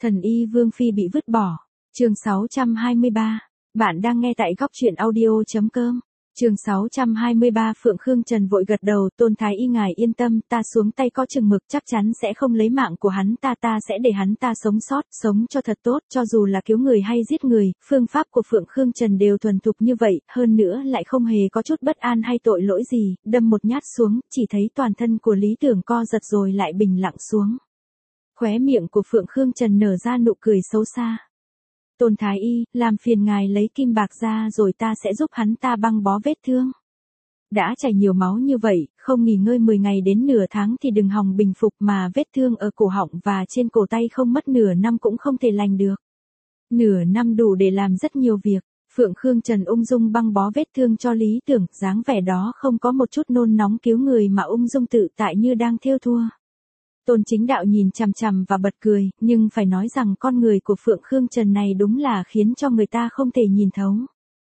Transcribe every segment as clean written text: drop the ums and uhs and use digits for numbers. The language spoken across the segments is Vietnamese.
Thần y Vương Phi bị vứt bỏ. Chương 623. Bạn đang nghe tại góc truyện audio.com. Chương 623. Phượng Khương Trần vội gật đầu, Tôn Thái Y ngài yên tâm, ta xuống tay có chừng mực, chắc chắn sẽ không lấy mạng của hắn ta, ta sẽ để hắn ta sống sót, sống cho thật tốt, cho dù là cứu người hay giết người, phương pháp của Phượng Khương Trần đều thuần thục như vậy, hơn nữa lại không hề có chút bất an hay tội lỗi gì, đâm một nhát xuống, chỉ thấy toàn thân của Lý Tưởng co giật rồi lại bình lặng xuống. Khóe miệng của Phượng Khương Trần nở ra nụ cười xấu xa. Tôn Thái Y, làm phiền ngài lấy kim bạc ra rồi ta sẽ giúp hắn ta băng bó vết thương. Đã chảy nhiều máu như vậy, không nghỉ ngơi 10 ngày đến nửa tháng thì đừng hòng bình phục, mà vết thương ở cổ họng và trên cổ tay không mất nửa năm cũng không thể lành được. Nửa năm đủ để làm rất nhiều việc. Phượng Khương Trần ung dung băng bó vết thương cho Lý Tưởng, dáng vẻ đó không có một chút nôn nóng cứu người mà ung dung tự tại như đang thêu thua. Tôn Chính Đạo nhìn chằm chằm và bật cười, nhưng phải nói rằng con người của Phượng Khương Trần này đúng là khiến cho người ta không thể nhìn thấu.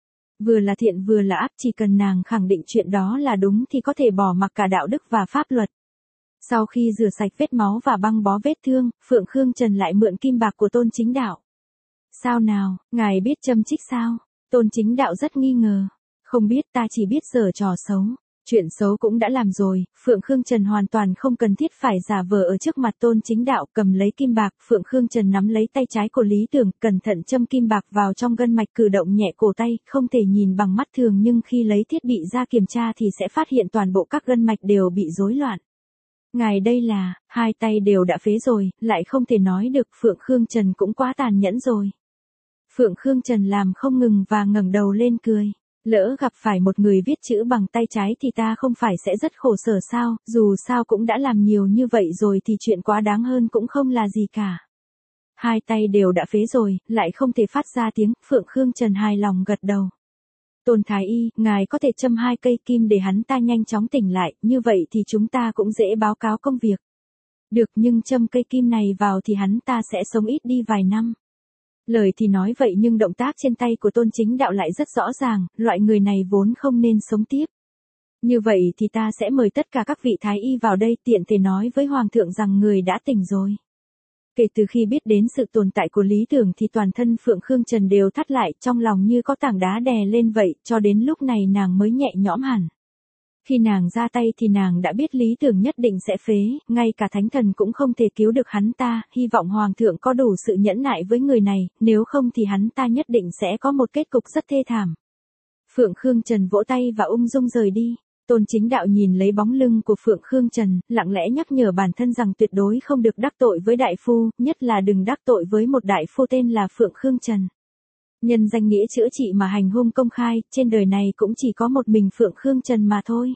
Vừa là thiện vừa là ác, chỉ cần nàng khẳng định chuyện đó là đúng thì có thể bỏ mặc cả đạo đức và pháp luật. Sau khi rửa sạch vết máu và băng bó vết thương, Phượng Khương Trần lại mượn kim bạc của Tôn Chính Đạo. Sao nào, ngài biết châm chích sao? Tôn Chính Đạo rất nghi ngờ. Không biết, ta chỉ biết giở trò xấu. Chuyện xấu cũng đã làm rồi, Phượng Khương Trần hoàn toàn không cần thiết phải giả vờ ở trước mặt Tôn Chính Đạo. Cầm lấy kim bạc, Phượng Khương Trần nắm lấy tay trái của Lý Tưởng, cẩn thận châm kim bạc vào trong gân mạch, cử động nhẹ cổ tay, không thể nhìn bằng mắt thường nhưng khi lấy thiết bị ra kiểm tra thì sẽ phát hiện toàn bộ các gân mạch đều bị rối loạn. Ngài đây là, hai tay đều đã phế rồi, lại không thể nói được, Phượng Khương Trần cũng quá tàn nhẫn rồi. Phượng Khương Trần làm không ngừng và ngẩng đầu lên cười. Lỡ gặp phải một người viết chữ bằng tay trái thì ta không phải sẽ rất khổ sở sao, dù sao cũng đã làm nhiều như vậy rồi thì chuyện quá đáng hơn cũng không là gì cả. Hai tay đều đã phế rồi, lại không thể phát ra tiếng, Phượng Khương Trần hài lòng gật đầu. Tôn Thái Y, ngài có thể châm 2 cây kim để hắn ta nhanh chóng tỉnh lại, như vậy thì chúng ta cũng dễ báo cáo công việc. Được, nhưng châm cây kim này vào thì hắn ta sẽ sống ít đi vài năm. Lời thì nói vậy nhưng động tác trên tay của Tôn Chính Đạo lại rất rõ ràng, loại người này vốn không nên sống tiếp. Như vậy thì ta sẽ mời tất cả các vị thái y vào đây, tiện thể nói với Hoàng thượng rằng người đã tỉnh rồi. Kể từ khi biết đến sự tồn tại của Lý Tưởng thì toàn thân Phượng Khương Trần đều thắt lại, trong lòng như có tảng đá đè lên vậy, cho đến lúc này nàng mới nhẹ nhõm hẳn. Khi nàng ra tay thì nàng đã biết Lý Tưởng nhất định sẽ phế, ngay cả thánh thần cũng không thể cứu được hắn ta, hy vọng Hoàng thượng có đủ sự nhẫn nại với người này, nếu không thì hắn ta nhất định sẽ có một kết cục rất thê thảm. Phượng Khương Trần vỗ tay và ung dung rời đi. Tôn Chính Đạo nhìn lấy bóng lưng của Phượng Khương Trần, lặng lẽ nhắc nhở bản thân rằng tuyệt đối không được đắc tội với đại phu, nhất là đừng đắc tội với một đại phu tên là Phượng Khương Trần. Nhân danh nghĩa chữa trị mà hành hung công khai, trên đời này cũng chỉ có một mình Phượng Khương Trần mà thôi.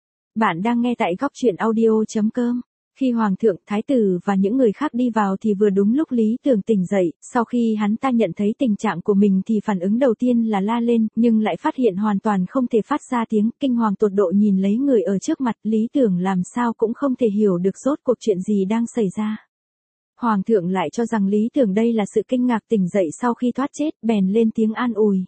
Bạn đang nghe tại góc truyện audio.com. Khi Hoàng thượng, Thái tử và những người khác đi vào thì vừa đúng lúc Lý Tưởng tỉnh dậy, sau khi hắn ta nhận thấy tình trạng của mình thì phản ứng đầu tiên là la lên, nhưng lại phát hiện hoàn toàn không thể phát ra tiếng, kinh hoàng tột độ nhìn lấy người ở trước mặt, Lý Tưởng làm sao cũng không thể hiểu được rốt cuộc chuyện gì đang xảy ra. Hoàng thượng lại cho rằng Lý Tưởng đây là sự kinh ngạc tỉnh dậy sau khi thoát chết, bèn lên tiếng an ủi.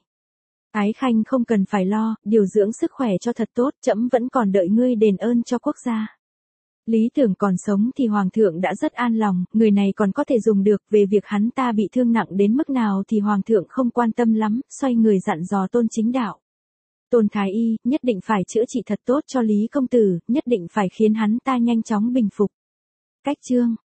Ái khanh không cần phải lo, điều dưỡng sức khỏe cho thật tốt, trẫm vẫn còn đợi ngươi đền ơn cho quốc gia. Lý Tưởng còn sống thì Hoàng thượng đã rất an lòng, người này còn có thể dùng được, về việc hắn ta bị thương nặng đến mức nào thì Hoàng thượng không quan tâm lắm, xoay người dặn dò Tôn Chính Đạo. Tôn Thái Y, nhất định phải chữa trị thật tốt cho Lý công tử, nhất định phải khiến hắn ta nhanh chóng bình phục. Cách chương